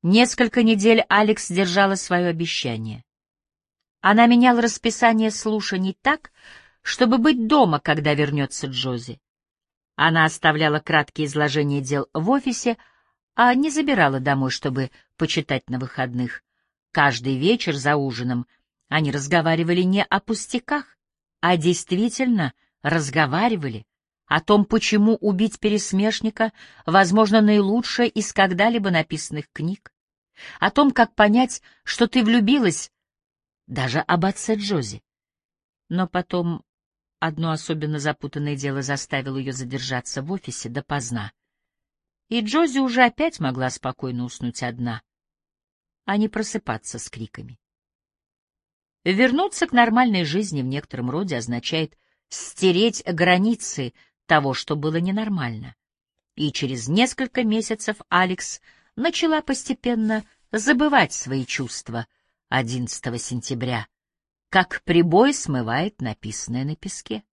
Несколько недель Алекс держала свое обещание. Она меняла расписание слушаний так, чтобы быть дома, когда вернется Джози. Она оставляла краткие изложения дел в офисе, а не забирала домой, чтобы почитать на выходных. Каждый вечер за ужином они разговаривали не о пустяках, а действительно разговаривали о том, почему убить пересмешника, возможно, наилучшее из когда-либо написанных книг, о том, как понять, что ты влюбилась, даже об отце Джози. Но потом одно особенно запутанное дело заставило ее задержаться в офисе допоздна. И Джози уже опять могла спокойно уснуть одна, а не просыпаться с криками. Вернуться к нормальной жизни в некотором роде означает стереть границы того, что было ненормально. И через несколько месяцев Алекс начала постепенно забывать свои чувства 11 сентября, как прибой смывает написанное на песке.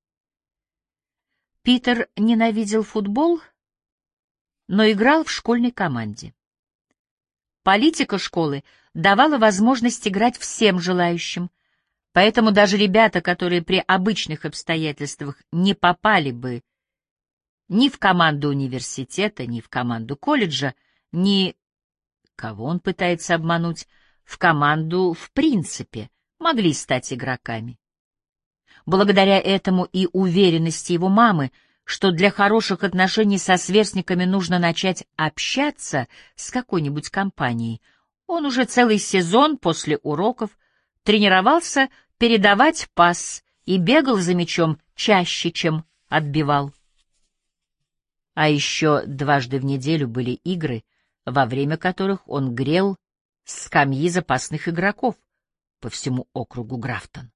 Питер ненавидел футбол, но играл в школьной команде. Политика школы давала возможность играть всем желающим, поэтому даже ребята, которые при обычных обстоятельствах не попали бы ни в команду университета, ни в команду колледжа, ни, кого он пытается обмануть, в команду в принципе, могли стать игроками. Благодаря этому и уверенности его мамы, что для хороших отношений со сверстниками нужно начать общаться с какой-нибудь компанией, он уже целый сезон после уроков тренировался передавать пас и бегал за мячом чаще, чем отбивал. А еще дважды в неделю были игры, во время которых он грел скамьи запасных игроков по всему округу Графтон.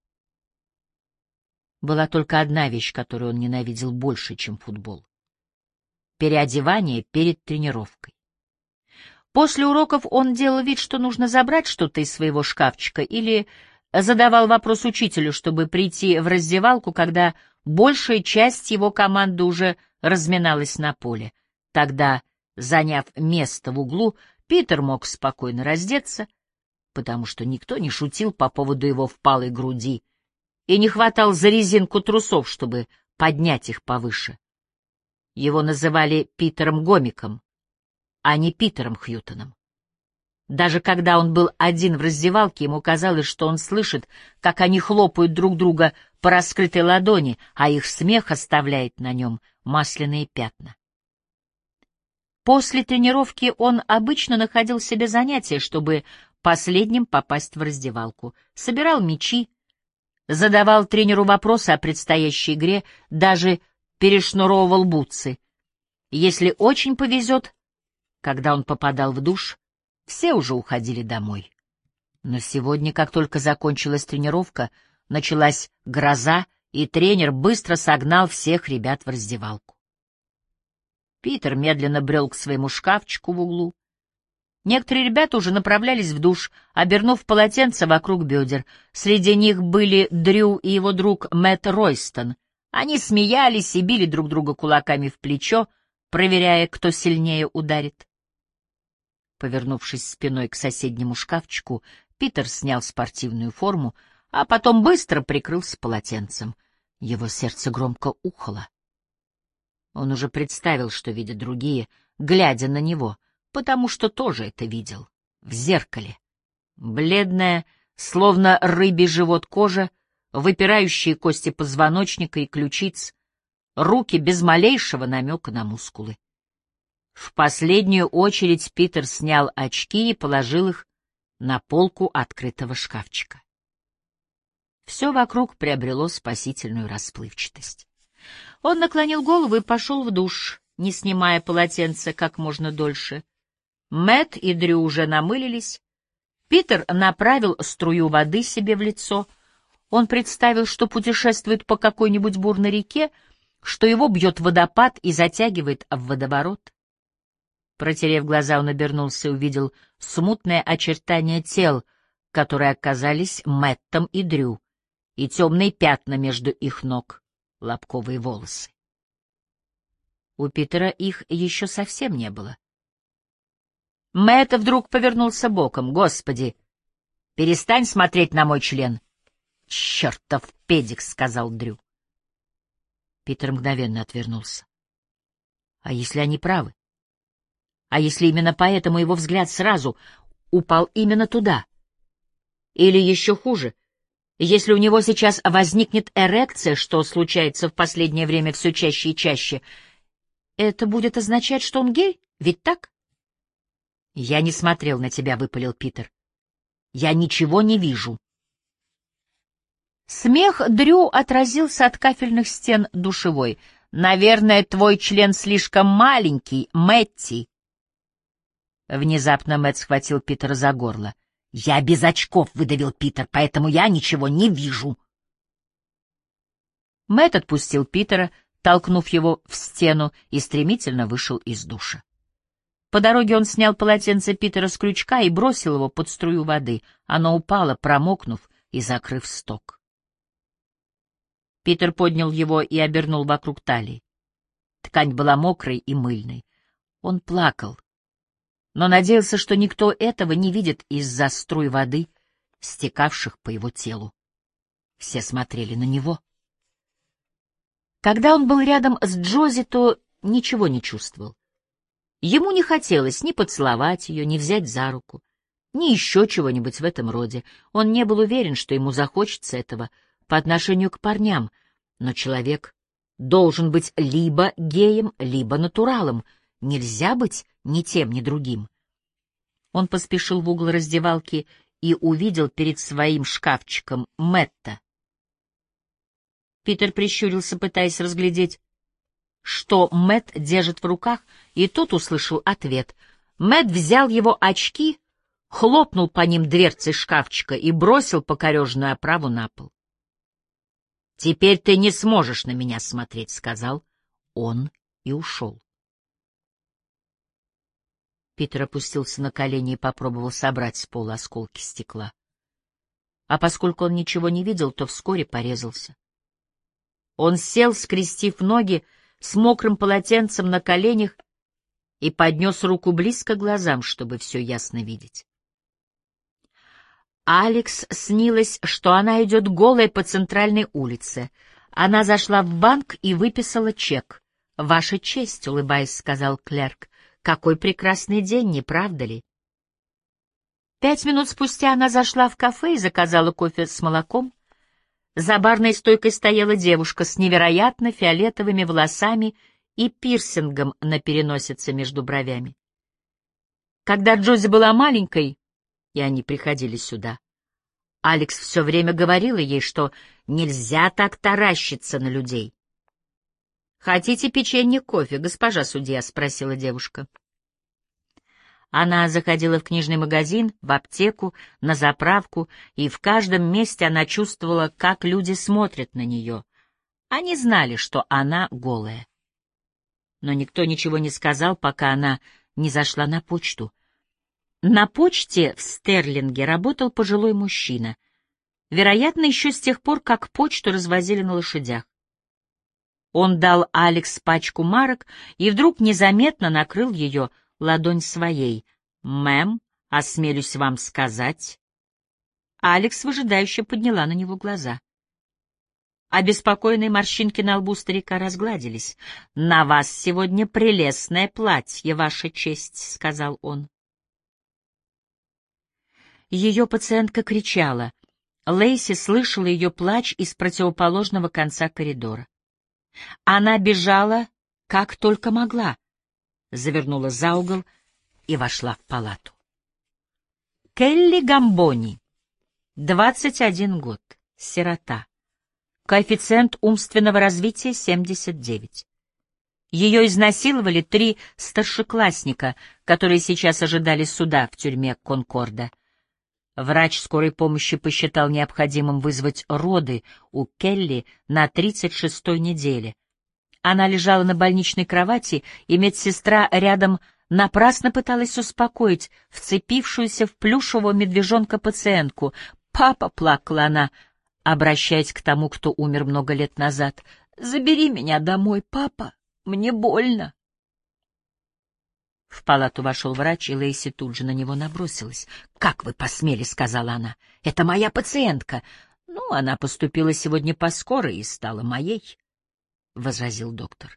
Была только одна вещь, которую он ненавидел больше, чем футбол — переодевание перед тренировкой. После уроков он делал вид, что нужно забрать что-то из своего шкафчика, или задавал вопрос учителю, чтобы прийти в раздевалку, когда большая часть его команды уже разминалась на поле. Тогда, заняв место в углу, Питер мог спокойно раздеться, потому что никто не шутил по поводу его впалой груди и не хватал за резинку трусов, чтобы поднять их повыше. Его называли Питером Гомиком, а не Питером Хьютоном. Даже когда он был один в раздевалке, ему казалось, что он слышит, как они хлопают друг друга по раскрытой ладони, а их смех оставляет на нем масляные пятна. После тренировки он обычно находил себе занятие, чтобы последним попасть в раздевалку. Собирал мячи, задавал тренеру вопросы о предстоящей игре, даже перешнуровывал бутсы. Если очень повезет, когда он попадал в душ, все уже уходили домой. Но сегодня, как только закончилась тренировка, началась гроза, и тренер быстро согнал всех ребят в раздевалку. Питер медленно брел к своему шкафчику в углу. Некоторые ребята уже направлялись в душ, обернув полотенце вокруг бедер. Среди них были Дрю и его друг Мэтт Ройстон. Они смеялись и били друг друга кулаками в плечо, проверяя, кто сильнее ударит. Повернувшись спиной к соседнему шкафчику, Питер снял спортивную форму, а потом быстро прикрылся полотенцем. Его сердце громко ухало. Он уже представил, что видят другие, глядя на него, потому что тоже это видел. В зеркале. Бледная, словно рыбий живот кожа, выпирающие кости позвоночника и ключиц, руки без малейшего намека на мускулы. В последнюю очередь Питер снял очки и положил их на полку открытого шкафчика. Все вокруг приобрело спасительную расплывчатость. Он наклонил голову и пошел в душ, не снимая полотенца как можно дольше. Мэтт и Дрю уже намылились. Питер направил струю воды себе в лицо. Он представил, что путешествует по какой-нибудь бурной реке, что его бьет водопад и затягивает в водоворот. Протерев глаза, он обернулся и увидел смутное очертание тел, которые оказались Мэттом и Дрю, и темные пятна между их ног, лобковые волосы. У Питера их еще совсем не было. Мэтт вдруг повернулся боком. «Господи, перестань смотреть на мой член!» «Чертов педик!» — сказал Дрю. Питер мгновенно отвернулся. А если они правы? А если именно поэтому его взгляд сразу упал именно туда? Или еще хуже, если у него сейчас возникнет эрекция, что случается в последнее время все чаще и чаще, это будет означать, что он гей? Ведь так? «Я не смотрел на тебя», — выпалил Питер. «Я ничего не вижу». Смех Дрю отразился от кафельных стен душевой. «Наверное, твой член слишком маленький, Мэтти». Внезапно Мэтт схватил Питера за горло. «Я без очков», — выдавил Питер, — «поэтому я ничего не вижу». Мэтт отпустил Питера, толкнув его в стену, и стремительно вышел из душа. По дороге он снял полотенце Питера с крючка и бросил его под струю воды. Оно упало, промокнув и закрыв сток. Питер поднял его и обернул вокруг талии. Ткань была мокрой и мыльной. Он плакал, но надеялся, что никто этого не видит из-за струй воды, стекавших по его телу. Все смотрели на него. Когда он был рядом с Джози, то ничего не чувствовал. Ему не хотелось ни поцеловать ее, ни взять за руку, ни еще чего-нибудь в этом роде. Он не был уверен, что ему захочется этого по отношению к парням, но человек должен быть либо геем, либо натуралом. Нельзя быть ни тем, ни другим. Он поспешил в угол раздевалки и увидел перед своим шкафчиком Мэтта. Питер прищурился, пытаясь разглядеть, что Мэтт держит в руках, и тут услышал ответ. Мэтт взял его очки, хлопнул по ним дверцей шкафчика и бросил покореженную оправу на пол. «Теперь ты не сможешь на меня смотреть», — сказал он и ушел. Питер опустился на колени и попробовал собрать с пола осколки стекла. А поскольку он ничего не видел, то вскоре порезался. Он сел, скрестив ноги, с мокрым полотенцем на коленях и поднес руку близко к глазам, чтобы все ясно видеть. Алекс снилось, что она идет голая по центральной улице. Она зашла в банк и выписала чек. «Ваша честь», — улыбаясь, сказал клерк. «Какой прекрасный день, не правда ли?» 5 минут спустя она зашла в кафе и заказала кофе с молоком. За барной стойкой стояла девушка с невероятно фиолетовыми волосами и пирсингом на переносице между бровями. Когда Джози была маленькой, и они приходили сюда, Алекс все время говорила ей, что нельзя так таращиться на людей. «Хотите печенье, кофе, госпожа судья?» — спросила девушка. Она заходила в книжный магазин, в аптеку, на заправку, и в каждом месте она чувствовала, как люди смотрят на нее. Они знали, что она голая. Но никто ничего не сказал, пока она не зашла на почту. На почте в Стерлинге работал пожилой мужчина, вероятно, еще с тех пор, как почту развозили на лошадях. Он дал Алекс пачку марок и вдруг незаметно накрыл ее ладонь своей. «Мэм, осмелюсь вам сказать...» Алекс выжидающе подняла на него глаза. Обеспокоенные морщинки на лбу старика разгладились. «На вас сегодня прелестное платье, ваша честь», — сказал он. Ее пациентка кричала. Лейси слышала ее плач из противоположного конца коридора. Она бежала, как только могла, завернула за угол и вошла в палату. Келли Гамбони, 21 год, сирота. Коэффициент умственного развития 79. Ее изнасиловали 3 старшеклассника, которые сейчас ожидали суда в тюрьме Конкорда. Врач скорой помощи посчитал необходимым вызвать роды у Келли на 36-й неделе. Она лежала на больничной кровати, и медсестра рядом напрасно пыталась успокоить вцепившуюся в плюшевого медвежонка пациентку. «Папа», — плакала она, обращаясь к тому, кто умер много лет назад, — «забери меня домой, папа, мне больно». В палату вошел врач, и Лейси тут же на него набросилась. «Как вы посмели?» — сказала она. «Это моя пациентка!» «Ну, она поступила сегодня по скорой и стала моей», — возразил доктор.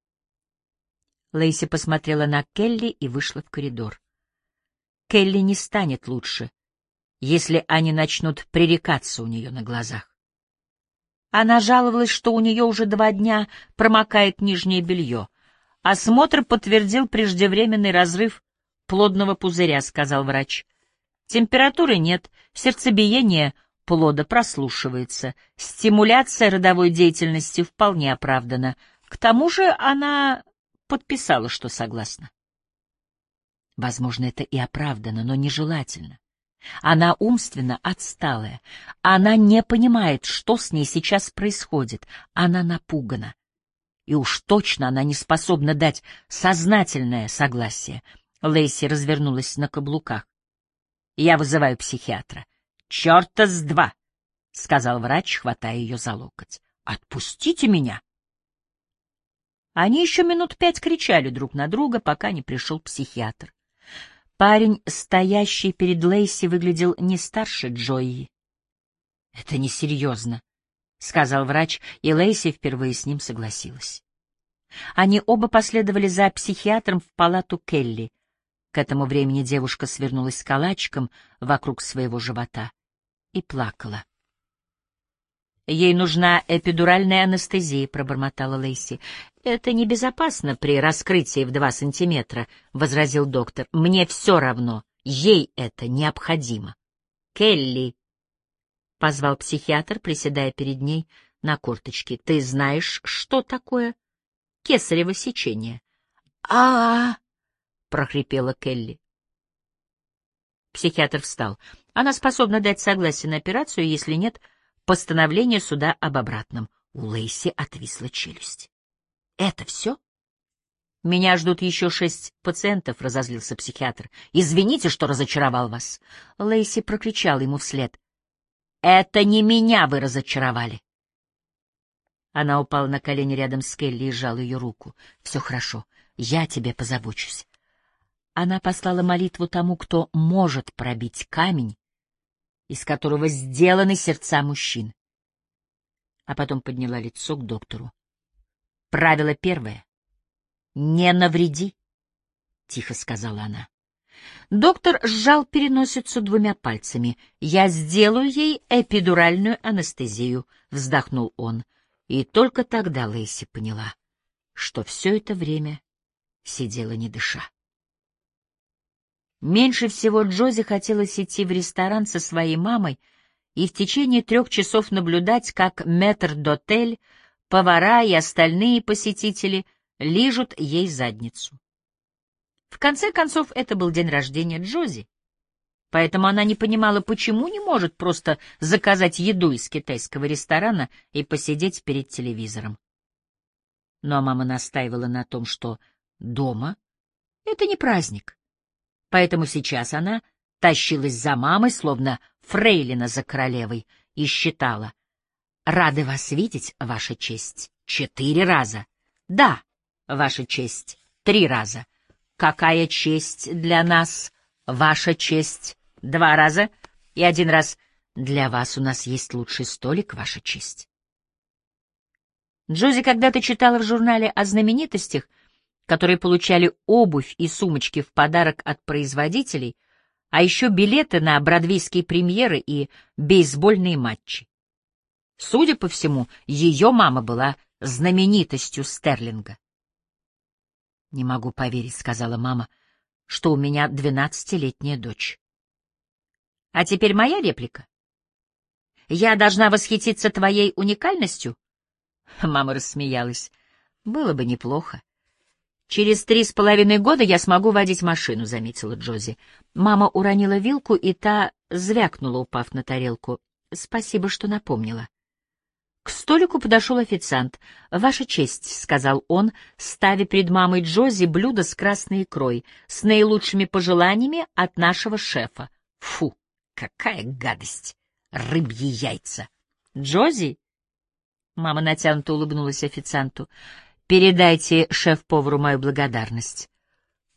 Лейси посмотрела на Келли и вышла в коридор. Келли не станет лучше, если они начнут пререкаться у нее на глазах. Она жаловалась, что у нее уже 2 дня промокает нижнее белье. «Осмотр подтвердил преждевременный разрыв плодного пузыря», — сказал врач. «Температуры нет, сердцебиение плода прослушивается, стимуляция родовой деятельности вполне оправдана. К тому же она подписала, что согласна». Возможно, это и оправдано, но нежелательно. Она умственно отсталая. Она не понимает, что с ней сейчас происходит. Она напугана. И уж точно она не способна дать сознательное согласие. Лейси развернулась на каблуках. «Я вызываю психиатра». «Чёрта с два!» — сказал врач, хватая ее за локоть. «Отпустите меня!» Они еще минут 5 кричали друг на друга, пока не пришел психиатр. Парень, стоящий перед Лейси, выглядел не старше Джои. «Это несерьезно», — сказал врач, и Лейси впервые с ним согласилась. Они оба последовали за психиатром в палату Келли. К этому времени девушка свернулась калачиком вокруг своего живота и плакала. «Ей нужна эпидуральная анестезия», — пробормотала Лейси. «Это небезопасно при раскрытии в 2 сантиметра», — возразил доктор. «Мне все равно. Ей это необходимо». «Келли», — позвал психиатр, приседая перед ней на корточки, — «ты знаешь, что такое кесарево сечение?» «А-а-а!» — прохрипела Келли. Психиатр встал. «Она способна дать согласие на операцию, если нет постановление суда об обратном». У Лейси отвисла челюсть. «Это все?» «Меня ждут еще 6 пациентов», — разозлился психиатр. «Извините, что разочаровал вас». Лейси прокричал ему вслед. «Это не меня вы разочаровали». Она упала на колени рядом с Келли и сжала ее руку. «Все хорошо, я о тебе позабочусь». Она послала молитву тому, кто может пробить камень, из которого сделаны сердца мужчин. А потом подняла лицо к доктору. «Правило первое. Не навреди», — тихо сказала она. Доктор сжал переносицу 2 пальцами. «Я сделаю ей эпидуральную анестезию», — вздохнул он. И только тогда Лейси поняла, что все это время сидела не дыша. Меньше всего Джози хотелось идти в ресторан со своей мамой и в течение 3 часов наблюдать, как метрдотель, повара и остальные посетители лижут ей задницу. В конце концов, это был день рождения Джози, поэтому она не понимала, почему не может просто заказать еду из китайского ресторана и посидеть перед телевизором. Но мама настаивала на том, что дома — это не праздник. Поэтому сейчас она тащилась за мамой, словно фрейлина за королевой, и считала: «Рады вас видеть, Ваша честь, 4 раза. Да, Ваша честь, 3 раза. Какая честь для нас, Ваша честь, 2 раза. И 1 раз. Для вас у нас есть лучший столик, Ваша честь». Джози когда-то читала в журнале о знаменитостях, которые получали обувь и сумочки в подарок от производителей, а еще билеты на бродвейские премьеры и бейсбольные матчи. Судя по всему, ее мама была знаменитостью Стерлинга. «Не могу поверить», — сказала мама, — «что у меня 12-летняя дочь». «А теперь моя реплика. Я должна восхититься твоей уникальностью?» Мама рассмеялась. «Было бы неплохо. «Через 3,5 года я смогу водить машину», — заметила Джози. Мама уронила вилку, и та звякнула, упав на тарелку. «Спасибо, что напомнила». К столику подошел официант. «Ваша честь», — сказал он, ставя перед мамой Джози блюдо с красной икрой, с наилучшими пожеланиями от нашего шефа. «Фу, какая гадость! Рыбьи яйца!» «Джози?» — мама натянуто улыбнулась официанту. «Передайте шеф-повару мою благодарность».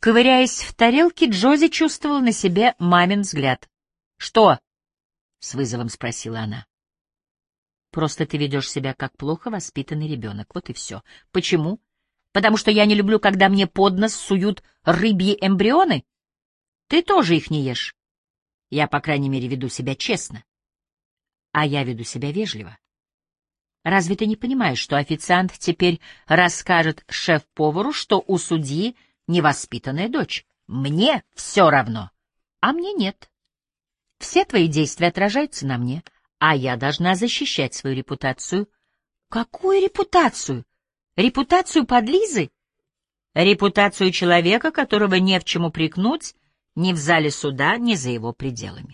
Ковыряясь в тарелке, Джози чувствовала на себе мамин взгляд. «Что?» — с вызовом спросила она. «Просто ты ведешь себя как плохо воспитанный ребенок, вот и все. Почему? Потому что я не люблю, когда мне под нос суют рыбьи эмбрионы? Ты тоже их не ешь. Я, по крайней мере, веду себя честно. А я веду себя вежливо. Разве ты не понимаешь, что официант теперь расскажет шеф-повару, что у судьи невоспитанная дочь? Мне все равно, а мне нет. Все твои действия отражаются на мне, а я должна защищать свою репутацию». «Какую репутацию? Репутацию подлизы?» «Репутацию человека, которого не в чем упрекнуть ни в зале суда, ни за его пределами».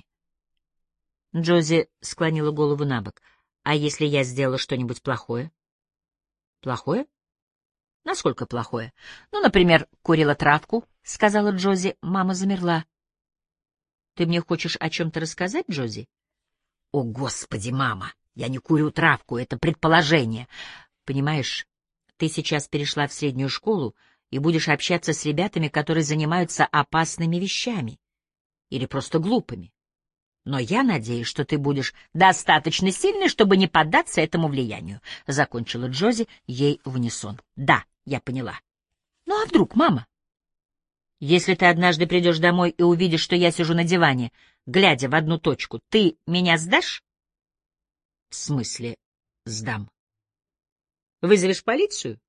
Джози склонила голову набок. «А если я сделала что-нибудь плохое?» «Плохое? Насколько плохое?» «Ну, например, курила травку», — сказала Джози. Мама замерла. «Ты мне хочешь о чем-то рассказать, Джози?» «О, Господи, мама, я не курю травку, это предположение. Понимаешь, ты сейчас перешла в среднюю школу и будешь общаться с ребятами, которые занимаются опасными вещами или просто глупыми. Но я надеюсь, что ты будешь достаточно сильной, чтобы не поддаться этому влиянию», — закончила Джози ей в унисон. «Да, я поняла. Ну а вдруг, мама? Если ты однажды придешь домой и увидишь, что я сижу на диване, глядя в одну точку, ты меня сдашь?» «В смысле сдам? Вызовешь полицию?»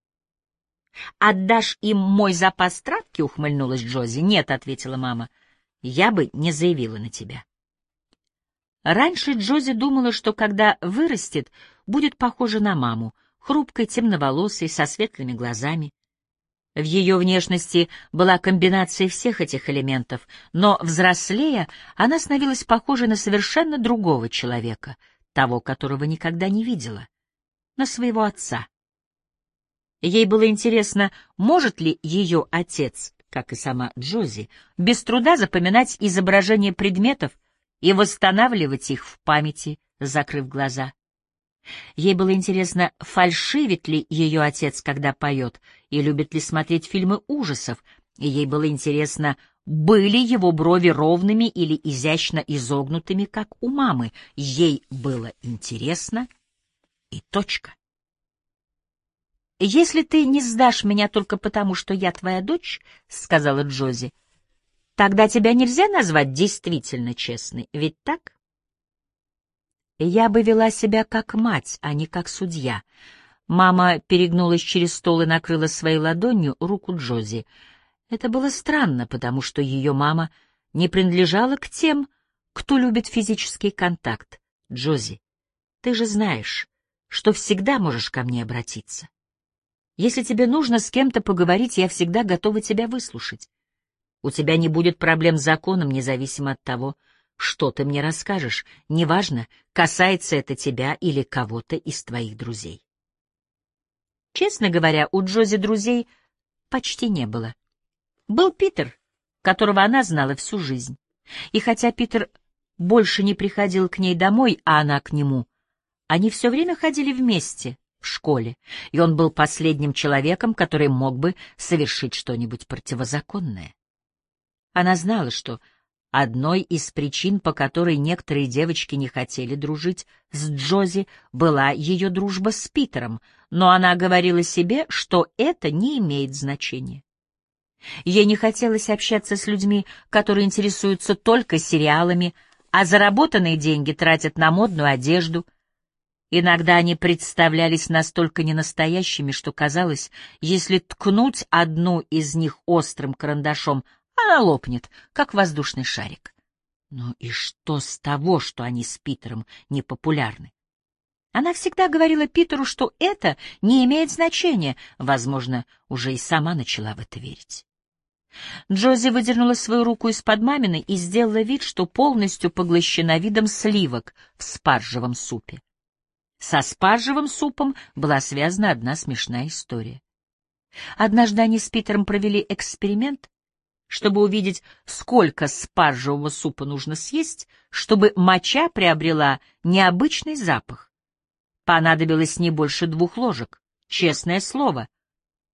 «Отдашь им мой запас травки?» — ухмыльнулась Джози. «Нет», — ответила мама, — «я бы не заявила на тебя». Раньше Джози думала, что когда вырастет, будет похожа на маму, хрупкой, темноволосой, со светлыми глазами. В ее внешности была комбинация всех этих элементов, но, взрослея, она становилась похожей на совершенно другого человека, того, которого никогда не видела, на своего отца. Ей было интересно, может ли ее отец, как и сама Джози, без труда запоминать изображения предметов и восстанавливать их в памяти, закрыв глаза. Ей было интересно, фальшивит ли ее отец, когда поет, и любит ли смотреть фильмы ужасов, и ей было интересно, были его брови ровными или изящно изогнутыми, как у мамы. Ей было интересно, и точка. «Если ты не сдашь меня только потому, что я твоя дочь, — сказала Джози, — тогда тебя нельзя назвать действительно честной, ведь так?» «Я бы вела себя как мать, а не как судья». Мама перегнулась через стол и накрыла своей ладонью руку Джози. Это было странно, потому что ее мама не принадлежала к тем, кто любит физический контакт. «Джози, ты же знаешь, что всегда можешь ко мне обратиться. Если тебе нужно с кем-то поговорить, я всегда готова тебя выслушать. У тебя не будет проблем с законом, независимо от того, что ты мне расскажешь, неважно, касается это тебя или кого-то из твоих друзей». Честно говоря, у Джози друзей почти не было. Был Питер, которого она знала всю жизнь. И хотя Питер больше не приходил к ней домой, а она к нему, они все время ходили вместе в школе, и он был последним человеком, который мог бы совершить что-нибудь противозаконное. Она знала, что одной из причин, по которой некоторые девочки не хотели дружить с Джози, была ее дружба с Питером, но она говорила себе, что это не имеет значения. Ей не хотелось общаться с людьми, которые интересуются только сериалами, а заработанные деньги тратят на модную одежду. Иногда они представлялись настолько ненастоящими, что казалось, если ткнуть одну из них острым карандашом, она лопнет, как воздушный шарик. Ну и что с того, что они с Питером не популярны? Она всегда говорила Питеру, что это не имеет значения, возможно, уже и сама начала в это верить. Джози выдернула свою руку из-под маминой и сделала вид, что полностью поглощена видом сливок в спаржевом супе. Со спаржевым супом была связана одна смешная история. Однажды они с Питером провели эксперимент, чтобы увидеть, сколько спаржевого супа нужно съесть, чтобы моча приобрела необычный запах. Понадобилось не больше 2 ложек, честное слово.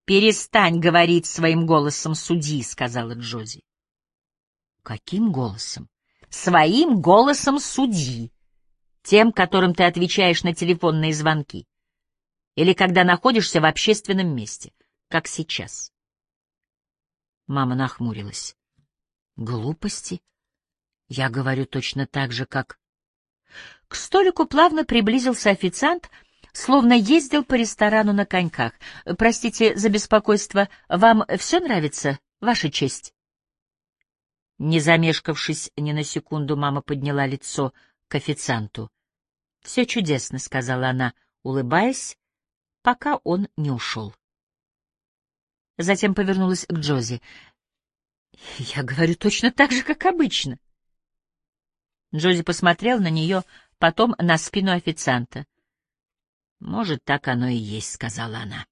«Перестань говорить своим голосом судьи», — сказала Джози. «Каким голосом?» «Своим голосом судьи, тем, которым ты отвечаешь на телефонные звонки, или когда находишься в общественном месте, как сейчас». Мама нахмурилась. «Глупости. Я говорю точно так же, как...» К столику плавно приблизился официант, словно ездил по ресторану на коньках. «Простите за беспокойство. Вам все нравится, Ваша честь?» Не замешкавшись ни на секунду, мама подняла лицо к официанту. «Все чудесно», — сказала она, улыбаясь, пока он не ушел. Затем повернулась к Джози. «Я говорю точно так же, как обычно». Джози посмотрел на нее, потом на спину официанта. «Может, так оно и есть», — сказала она.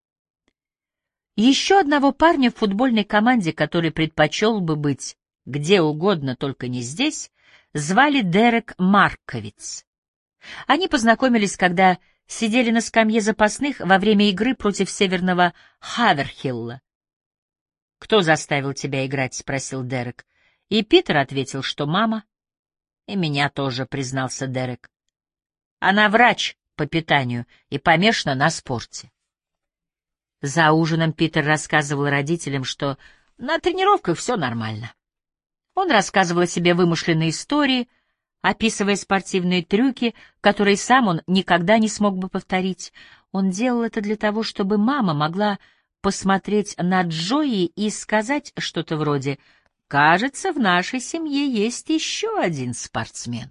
Еще одного парня в футбольной команде, который предпочел бы быть где угодно, только не здесь, звали Дерек Марковиц. Они познакомились, когда сидели на скамье запасных во время игры против северного Хаверхилла. «Кто заставил тебя играть?» — спросил Дерек. И Питер ответил, что мама. «И меня тоже», — признался Дерек. «Она врач по питанию и помешана на спорте». За ужином Питер рассказывал родителям, что на тренировках все нормально. Он рассказывал о себе вымышленные истории, описывая спортивные трюки, которые сам он никогда не смог бы повторить. Он делал это для того, чтобы мама могла посмотреть на Джои и сказать что-то вроде «Кажется, в нашей семье есть еще один спортсмен».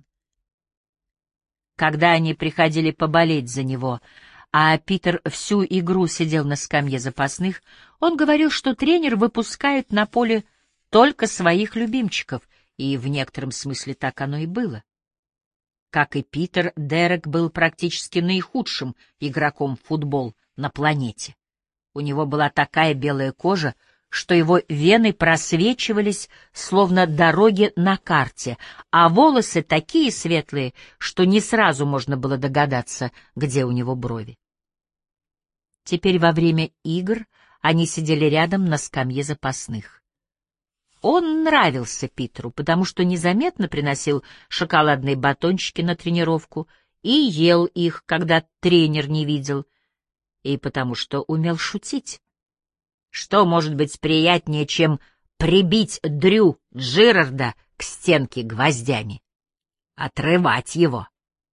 Когда они приходили поболеть за него, а Питер всю игру сидел на скамье запасных, он говорил, что тренер выпускает на поле только своих любимчиков, и в некотором смысле так оно и было. Как и Питер, Дерек был практически наихудшим игроком в футбол на планете. У него была такая белая кожа, что его вены просвечивались, словно дороги на карте, а волосы такие светлые, что не сразу можно было догадаться, где у него брови. Теперь во время игр они сидели рядом на скамье запасных. Он нравился Питеру, потому что незаметно приносил шоколадные батончики на тренировку и ел их, когда тренер не видел, и потому что умел шутить. Что может быть приятнее, чем прибить Дрю Джерарда к стенке гвоздями? Отрывать его.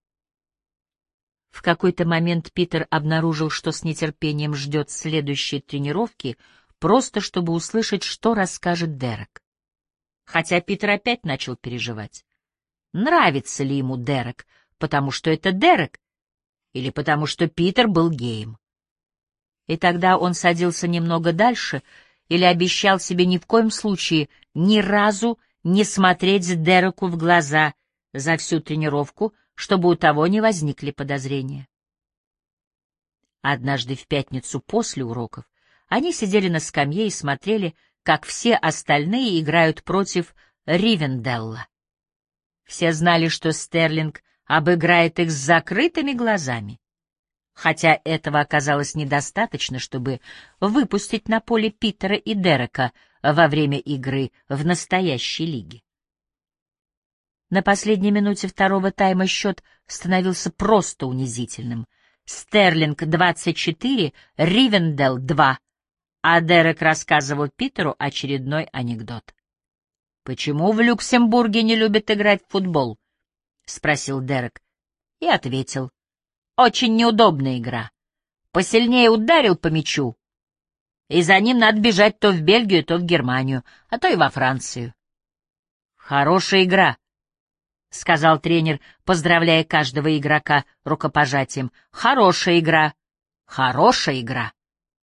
В какой-то момент Питер обнаружил, что с нетерпением ждет следующей тренировки, просто чтобы услышать, что расскажет Дерек. Хотя Питер опять начал переживать. Нравится ли ему Дерек, потому что это Дерек, или потому что Питер был геем? И тогда он садился немного дальше или обещал себе ни в коем случае ни разу не смотреть Дереку в глаза за всю тренировку, чтобы у того не возникли подозрения. Однажды в пятницу после уроков они сидели на скамье и смотрели, как все остальные играют против Ривенделла. Все знали, что Стерлинг обыграет их с закрытыми глазами. Хотя этого оказалось недостаточно, чтобы выпустить на поле Питера и Дерека во время игры в настоящей лиге. На последней минуте второго тайма счет становился просто унизительным. Стерлинг 24, Ривенделл 2, а Дерек рассказывал Питеру очередной анекдот. «Почему в Люксембурге не любят играть в футбол?» — спросил Дерек и ответил. «Очень неудобная игра. Посильнее ударил по мячу, и за ним надо бежать то в Бельгию, то в Германию, а то и во Францию». «Хорошая игра», — сказал тренер, поздравляя каждого игрока рукопожатием. «Хорошая игра, хорошая игра».